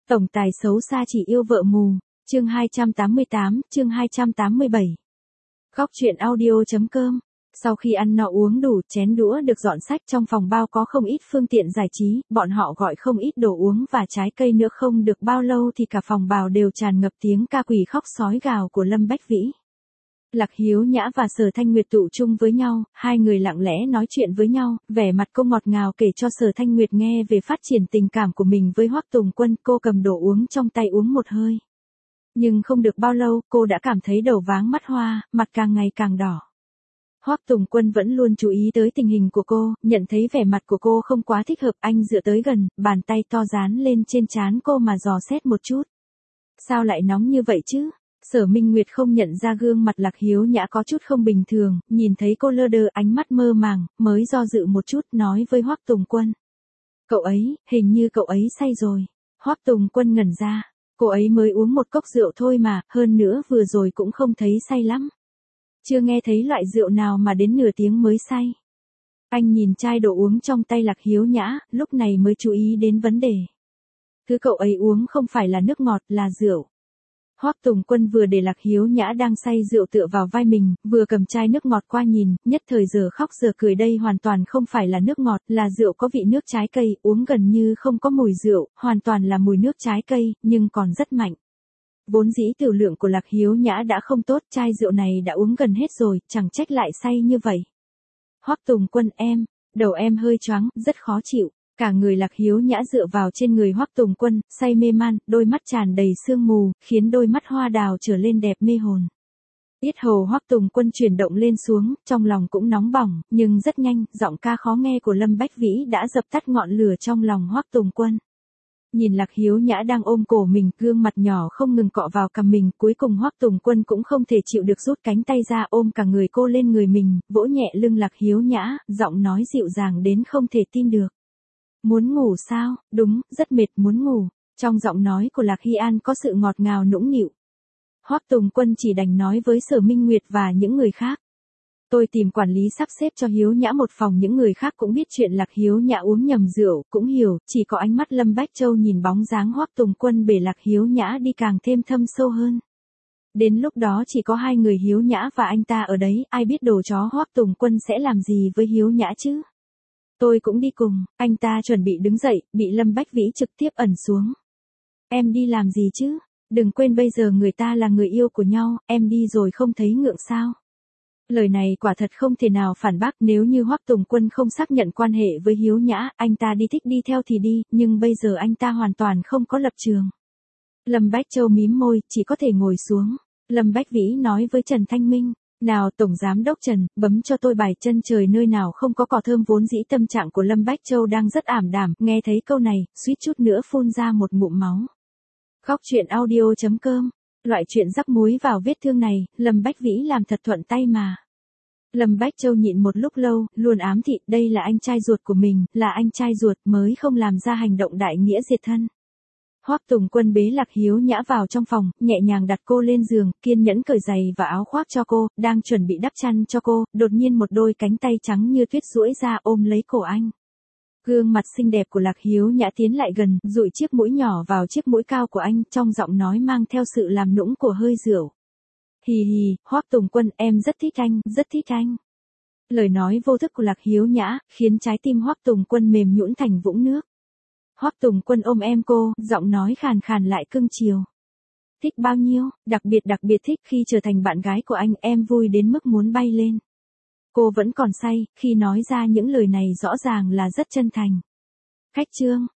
Tổng tài xấu xa chỉ yêu vợ mù, chương 288, chương 287. Góc truyện audio.com. Sau khi ăn no uống đủ, chén đũa được dọn sách, trong phòng bao có không ít phương tiện giải trí, bọn họ gọi không ít đồ uống và trái cây nữa, không được bao lâu thì cả phòng bào đều tràn ngập tiếng ca quỷ khóc sói gào của Lâm Bách Vĩ. Lạc Hiếu Nhã và Sở Thanh Nguyệt tụ chung với nhau, hai người lặng lẽ nói chuyện với nhau, vẻ mặt cô ngọt ngào kể cho Sở Thanh Nguyệt nghe về phát triển tình cảm của mình với Hoắc Tùng Quân. Cô cầm đồ uống trong tay uống một hơi. Nhưng không được bao lâu, cô đã cảm thấy đầu váng mắt hoa, mặt càng ngày càng đỏ. Hoắc Tùng Quân vẫn luôn chú ý tới tình hình của cô, nhận thấy vẻ mặt của cô không quá thích hợp, anh dựa tới gần, bàn tay to dán lên trên trán cô mà dò xét một chút. Sao lại nóng như vậy chứ? Sở Minh Nguyệt không nhận ra gương mặt Lạc Hiếu Nhã có chút không bình thường, nhìn thấy cô lơ đơ ánh mắt mơ màng, mới do dự một chút nói với Hoắc Tùng Quân. Cậu ấy, hình như cậu ấy say rồi. Hoắc Tùng Quân ngẩn ra, cô ấy mới uống một cốc rượu thôi mà, hơn nữa vừa rồi cũng không thấy say lắm. Chưa nghe thấy loại rượu nào mà đến nửa tiếng mới say. Anh nhìn chai đồ uống trong tay Lạc Hiếu Nhã, lúc này mới chú ý đến vấn đề. Thứ cậu ấy uống không phải là nước ngọt, là rượu. Hoắc Tùng Quân vừa để Lạc Hiếu Nhã đang say rượu tựa vào vai mình, vừa cầm chai nước ngọt qua nhìn, nhất thời giờ khóc giờ cười, đây hoàn toàn không phải là nước ngọt, là rượu có vị nước trái cây, uống gần như không có mùi rượu, hoàn toàn là mùi nước trái cây, nhưng còn rất mạnh. Vốn dĩ tiểu lượng của Lạc Hiếu Nhã đã không tốt, chai rượu này đã uống gần hết rồi, chẳng trách lại say như vậy. Hoắc Tùng Quân, đầu em hơi choáng, rất khó chịu. Cả người Lạc Hiếu Nhã dựa vào trên người Hoắc Tùng Quân, say mê man, đôi mắt tràn đầy sương mù, khiến đôi mắt hoa đào trở lên đẹp mê hồn. Yết hầu Hoắc Tùng Quân chuyển động lên xuống, trong lòng cũng nóng bỏng, nhưng rất nhanh, giọng ca khó nghe của Lâm Bách Vĩ đã dập tắt ngọn lửa trong lòng Hoắc Tùng Quân. Nhìn Lạc Hiếu Nhã đang ôm cổ mình, gương mặt nhỏ không ngừng cọ vào cằm mình, cuối cùng Hoắc Tùng Quân cũng không thể chịu được, rút cánh tay ra ôm cả người cô lên người mình, vỗ nhẹ lưng Lạc Hiếu Nhã, giọng nói dịu dàng đến không thể tin được. Muốn ngủ sao? Đúng, rất mệt, muốn ngủ. Trong giọng nói của Lạc Hy An có sự ngọt ngào nũng nịu. Hoắc Tùng Quân chỉ đành nói với Sở Minh Nguyệt và những người khác. Tôi tìm quản lý sắp xếp cho Hiếu Nhã một phòng, những người khác cũng biết chuyện Lạc Hiếu Nhã uống nhầm rượu, cũng hiểu, chỉ có ánh mắt Lâm Bách Châu nhìn bóng dáng Hoắc Tùng Quân bể Lạc Hiếu Nhã đi càng thêm thâm sâu hơn. Đến lúc đó chỉ có hai người Hiếu Nhã và anh ta ở đấy, ai biết đồ chó Hoắc Tùng Quân sẽ làm gì với Hiếu Nhã chứ? Tôi cũng đi cùng, anh ta chuẩn bị đứng dậy, bị Lâm Bách Vĩ trực tiếp ẩn xuống. Em đi làm gì chứ? Đừng quên bây giờ người ta là người yêu của nhau, em đi rồi không thấy ngượng sao? Lời này quả thật không thể nào phản bác, nếu như Hoắc Tùng Quân không xác nhận quan hệ với Hiếu Nhã, anh ta đi thích đi theo thì đi, nhưng bây giờ anh ta hoàn toàn không có lập trường. Lâm Bách Châu mím môi, chỉ có thể ngồi xuống. Lâm Bách Vĩ nói với Trần Thanh Minh. Nào Tổng Giám Đốc Trần, bấm cho tôi bài Chân Trời Nơi Nào Không Có Cỏ Thơm. Vốn dĩ tâm trạng của Lâm Bách Châu đang rất ảm đạm, nghe thấy câu này, suýt chút nữa phun ra một ngụm máu. Góc truyện audio.com. Loại chuyện rắc muối vào vết thương này, Lâm Bách Vĩ làm thật thuận tay mà. Lâm Bách Châu nhịn một lúc lâu, luôn ám thị, đây là anh trai ruột của mình, là anh trai ruột mới không làm ra hành động đại nghĩa diệt thân. Hoắc Tùng Quân bế Lạc Hiếu Nhã vào trong phòng, nhẹ nhàng đặt cô lên giường, kiên nhẫn cởi giày và áo khoác cho cô, đang chuẩn bị đắp chăn cho cô, đột nhiên một đôi cánh tay trắng như tuyết duỗi ra ôm lấy cổ anh. Gương mặt xinh đẹp của Lạc Hiếu Nhã tiến lại gần, dụi chiếc mũi nhỏ vào chiếc mũi cao của anh, trong giọng nói mang theo sự làm nũng của hơi rượu. Hì hì, Hoắc Tùng Quân, em rất thích anh, rất thích anh. Lời nói vô thức của Lạc Hiếu Nhã, khiến trái tim Hoắc Tùng Quân mềm nhũn thành vũng nước. Hoắc Tùng Quân ôm em cô, giọng nói khàn khàn lại cưng chiều. Thích bao nhiêu, đặc biệt thích, khi trở thành bạn gái của anh em vui đến mức muốn bay lên. Cô vẫn còn say, khi nói ra những lời này rõ ràng là rất chân thành. Khách trương,